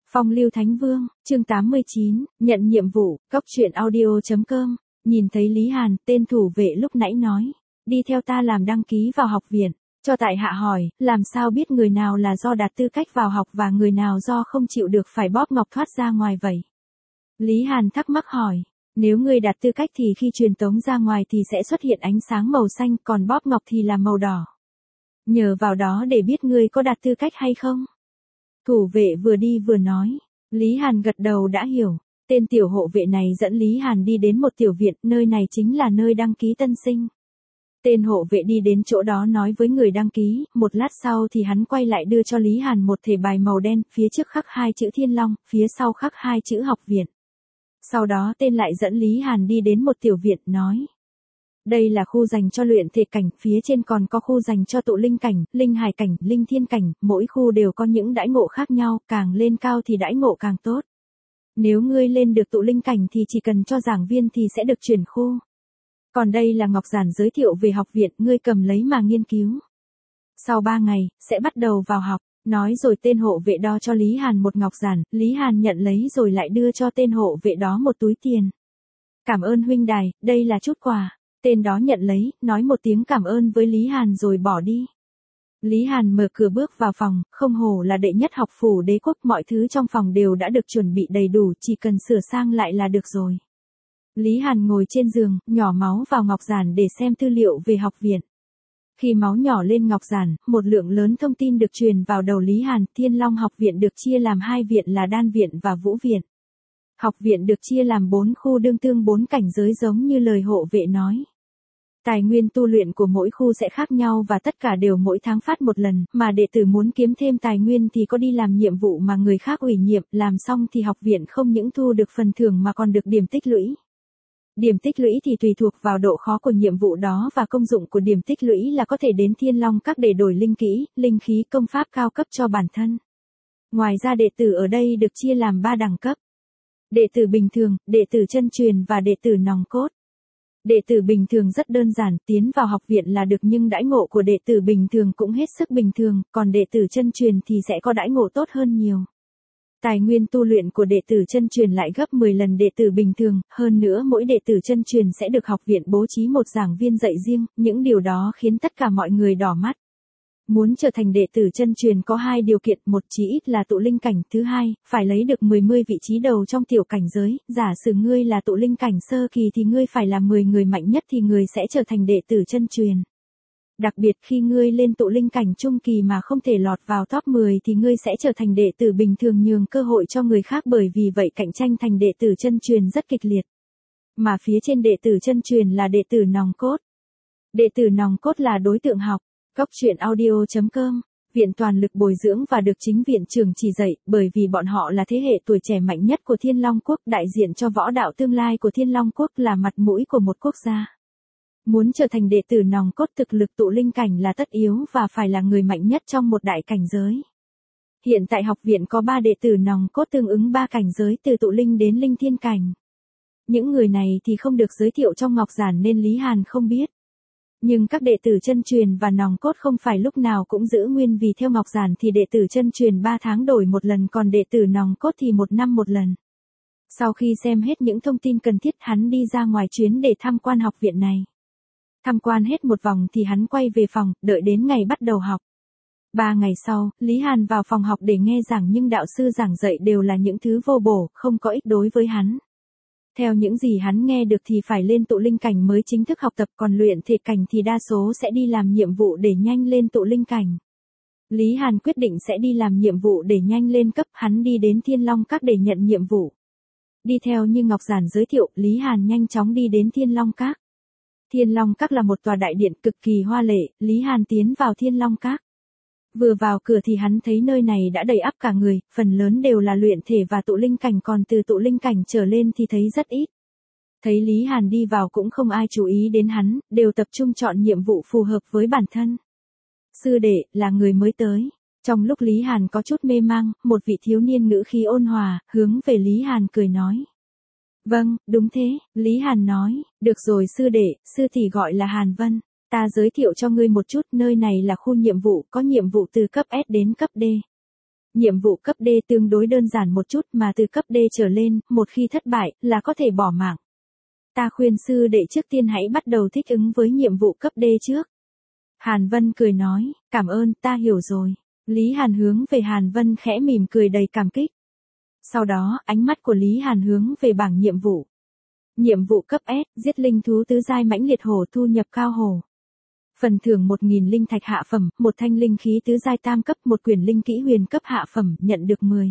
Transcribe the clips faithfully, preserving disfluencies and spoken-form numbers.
Phong lưu Thánh Vương, chương tám mươi chín, nhận nhiệm vụ, cốc truyện audio chấm com, nhìn thấy Lý Hàn, tên thủ vệ lúc nãy nói, đi theo ta làm đăng ký vào học viện, cho tại hạ hỏi, làm sao biết người nào là do đạt tư cách vào học và người nào do không chịu được phải bóp ngọc thoát ra ngoài vậy? Lý Hàn thắc mắc hỏi, nếu ngươi đạt tư cách thì khi truyền tống ra ngoài thì sẽ xuất hiện ánh sáng màu xanh, còn bóp ngọc thì là màu đỏ. Nhờ vào đó để biết ngươi có đạt tư cách hay không? Thủ vệ vừa đi vừa nói. Lý Hàn gật đầu đã hiểu. Tên tiểu hộ vệ này dẫn Lý Hàn đi đến một tiểu viện, nơi này chính là nơi đăng ký tân sinh. Tên hộ vệ đi đến chỗ đó nói với người đăng ký, một lát sau thì hắn quay lại đưa cho Lý Hàn một thẻ bài màu đen, phía trước khắc hai chữ Thiên Long, phía sau khắc hai chữ học viện. Sau đó tên lại dẫn Lý Hàn đi đến một tiểu viện, nói. Đây là khu dành cho luyện thể cảnh, phía trên còn có khu dành cho tụ linh cảnh, linh hải cảnh, linh thiên cảnh, mỗi khu đều có những đãi ngộ khác nhau, càng lên cao thì đãi ngộ càng tốt. Nếu ngươi lên được tụ linh cảnh thì chỉ cần cho giảng viên thì sẽ được chuyển khu. Còn đây là ngọc giản giới thiệu về học viện, ngươi cầm lấy mà nghiên cứu. Sau ba ngày, sẽ bắt đầu vào học, nói rồi tên hộ vệ đo cho Lý Hàn một ngọc giản, Lý Hàn nhận lấy rồi lại đưa cho tên hộ vệ đó một túi tiền. Cảm ơn huynh đài, đây là chút quà. Tên đó nhận lấy, nói một tiếng cảm ơn với Lý Hàn rồi bỏ đi. Lý Hàn mở cửa bước vào phòng, không hổ là đệ nhất học phủ đế quốc, mọi thứ trong phòng đều đã được chuẩn bị đầy đủ, chỉ cần sửa sang lại là được rồi. Lý Hàn ngồi trên giường, nhỏ máu vào ngọc giản để xem tư liệu về học viện. Khi máu nhỏ lên ngọc giản, một lượng lớn thông tin được truyền vào đầu Lý Hàn. Thiên Long học viện được chia làm hai viện là Đan viện và Vũ viện. Học viện được chia làm bốn khu đương tương bốn cảnh giới giống như lời hộ vệ nói. Tài nguyên tu luyện của mỗi khu sẽ khác nhau và tất cả đều mỗi tháng phát một lần, mà đệ tử muốn kiếm thêm tài nguyên thì có đi làm nhiệm vụ mà người khác ủy nhiệm, làm xong thì học viện không những thu được phần thưởng mà còn được điểm tích lũy. Điểm tích lũy thì tùy thuộc vào độ khó của nhiệm vụ đó và công dụng của điểm tích lũy là có thể đến Thiên Long các để đổi linh kỹ, linh khí, công pháp cao cấp cho bản thân. Ngoài ra đệ tử ở đây được chia làm ba đẳng cấp. Đệ tử bình thường, đệ tử chân truyền và đệ tử nòng cốt. Đệ tử bình thường rất đơn giản, tiến vào học viện là được, nhưng đãi ngộ của đệ tử bình thường cũng hết sức bình thường, còn đệ tử chân truyền thì sẽ có đãi ngộ tốt hơn nhiều. Tài nguyên tu luyện của đệ tử chân truyền lại gấp mười lần đệ tử bình thường, hơn nữa mỗi đệ tử chân truyền sẽ được học viện bố trí một giảng viên dạy riêng, những điều đó khiến tất cả mọi người đỏ mắt. Muốn trở thành đệ tử chân truyền có hai điều kiện, một chí ít là tụ linh cảnh, thứ hai, phải lấy được mười vị trí đầu trong tiểu cảnh giới, giả sử ngươi là tụ linh cảnh sơ kỳ thì ngươi phải là mười người mạnh nhất thì ngươi sẽ trở thành đệ tử chân truyền. Đặc biệt khi ngươi lên tụ linh cảnh trung kỳ mà không thể lọt vào top mười thì ngươi sẽ trở thành đệ tử bình thường, nhường cơ hội cho người khác, bởi vì vậy cạnh tranh thành đệ tử chân truyền rất kịch liệt. Mà phía trên đệ tử chân truyền là đệ tử nòng cốt. Đệ tử nòng cốt là đối tượng học. Cốc truyện audio chấm com, viện toàn lực bồi dưỡng và được chính viện trưởng chỉ dạy, bởi vì bọn họ là thế hệ tuổi trẻ mạnh nhất của Thiên Long quốc, đại diện cho võ đạo tương lai của Thiên Long quốc, là mặt mũi của một quốc gia. Muốn trở thành đệ tử nòng cốt, thực lực tụ linh cảnh là tất yếu và phải là người mạnh nhất trong một đại cảnh giới. Hiện tại học viện có ba đệ tử nòng cốt tương ứng ba cảnh giới từ tụ linh đến linh thiên cảnh. Những người này thì không được giới thiệu trong ngọc giản nên Lý Hàn không biết. Nhưng các đệ tử chân truyền và nòng cốt không phải lúc nào cũng giữ nguyên, vì theo ngọc giản thì đệ tử chân truyền ba tháng đổi một lần, còn đệ tử nòng cốt thì một năm một lần. Sau khi xem hết những thông tin cần thiết, hắn đi ra ngoài chuyến để tham quan học viện này. Tham quan hết một vòng thì hắn quay về phòng, đợi đến ngày bắt đầu học. Ba ngày sau, Lý Hàn vào phòng học để nghe giảng, nhưng đạo sư giảng dạy đều là những thứ vô bổ, không có ích đối với hắn. Theo những gì hắn nghe được thì phải lên tụ linh cảnh mới chính thức học tập, còn luyện thể cảnh thì đa số sẽ đi làm nhiệm vụ để nhanh lên tụ linh cảnh. Lý Hàn quyết định sẽ đi làm nhiệm vụ để nhanh lên cấp, hắn đi đến Thiên Long các để nhận nhiệm vụ. Đi theo như ngọc giản giới thiệu, Lý Hàn nhanh chóng đi đến Thiên Long các. Thiên Long các là một tòa đại điện cực kỳ hoa lệ, Lý Hàn tiến vào Thiên Long các. Vừa vào cửa thì hắn thấy nơi này đã đầy ắp cả người, phần lớn đều là luyện thể và tụ linh cảnh, còn từ tụ linh cảnh trở lên thì thấy rất ít. Thấy Lý Hàn đi vào cũng không ai chú ý đến hắn, đều tập trung chọn nhiệm vụ phù hợp với bản thân. Sư đệ, là người mới tới. Trong lúc Lý Hàn có chút mê mang, một vị thiếu niên ngữ khí ôn hòa, hướng về Lý Hàn cười nói. Vâng, đúng thế, Lý Hàn nói, được rồi sư đệ, sư tỷ gọi là Hàn Vân. Ta giới thiệu cho ngươi một chút, nơi này là khu nhiệm vụ, có nhiệm vụ từ cấp S đến cấp D. Nhiệm vụ cấp D tương đối đơn giản một chút mà từ cấp D trở lên, một khi thất bại, là có thể bỏ mạng. Ta khuyên sư đệ trước tiên hãy bắt đầu thích ứng với nhiệm vụ cấp D trước. Hàn Vân cười nói, cảm ơn, ta hiểu rồi. Lý Hàn hướng về Hàn Vân khẽ mỉm cười đầy cảm kích. Sau đó, ánh mắt của Lý Hàn hướng về bảng nhiệm vụ. Nhiệm vụ cấp S, giết linh thú tứ giai mãnh liệt hổ thu nhập cao hổ. Phần thưởng một nghìn linh thạch hạ phẩm, một thanh linh khí tứ giai tam cấp, một quyển linh kỹ huyền cấp hạ phẩm, nhận được mười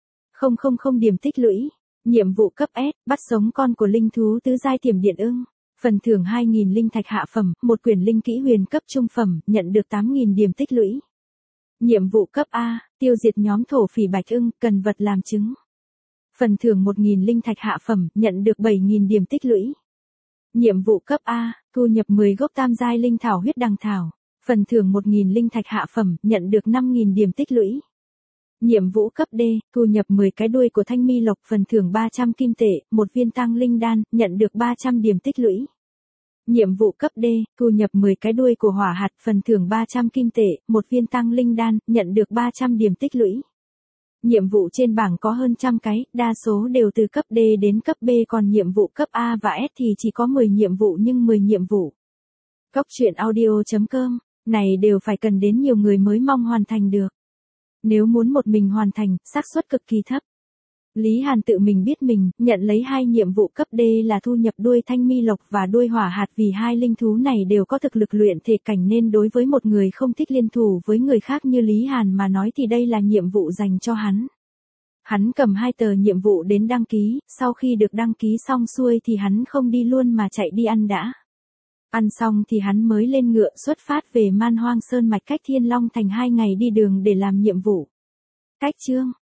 nghìn điểm tích lũy. Nhiệm vụ cấp S, bắt sống con của linh thú tứ giai tiềm điện ưng. Phần thưởng hai nghìn linh thạch hạ phẩm, một quyển linh kỹ huyền cấp trung phẩm, nhận được tám nghìn điểm tích lũy. Nhiệm vụ cấp A, tiêu diệt nhóm thổ phỉ bạch ưng, cần vật làm chứng. Phần thưởng một nghìn linh thạch hạ phẩm, nhận được bảy nghìn điểm tích lũy. Nhiệm vụ cấp A, thu nhập mười gốc tam giai linh thảo huyết đằng thảo. Phần thưởng một nghìn linh thạch hạ phẩm, nhận được năm nghìn điểm tích lũy. Nhiệm vụ cấp D, thu nhập mười cái đuôi của thanh mi lộc, phần thưởng ba trăm kim tệ, một viên tăng linh đan, nhận được ba trăm điểm tích lũy. Nhiệm vụ cấp D, thu nhập mười cái đuôi của hỏa hạt, phần thưởng ba trăm kim tệ, một viên tăng linh đan, nhận được ba trăm điểm tích lũy. Nhiệm vụ trên bảng có hơn trăm cái, đa số đều từ cấp D đến cấp B, còn nhiệm vụ cấp A và S thì chỉ có mười nhiệm vụ nhưng mười nhiệm vụ. Cóc truyện audio chấm com, này đều phải cần đến nhiều người mới mong hoàn thành được. Nếu muốn một mình hoàn thành, xác suất cực kỳ thấp. Lý Hàn tự mình biết mình, nhận lấy hai nhiệm vụ cấp D là thu nhập đuôi thanh mi lộc và đuôi hỏa hạt, vì hai linh thú này đều có thực lực luyện thể cảnh nên đối với một người không thích liên thủ với người khác như Lý Hàn mà nói thì đây là nhiệm vụ dành cho hắn. Hắn cầm hai tờ nhiệm vụ đến đăng ký, sau khi được đăng ký xong xuôi thì hắn không đi luôn mà chạy đi ăn đã. Ăn xong thì hắn mới lên ngựa xuất phát về Man Hoang Sơn mạch cách Thiên Long Thành hai ngày đi đường để làm nhiệm vụ. Cách chương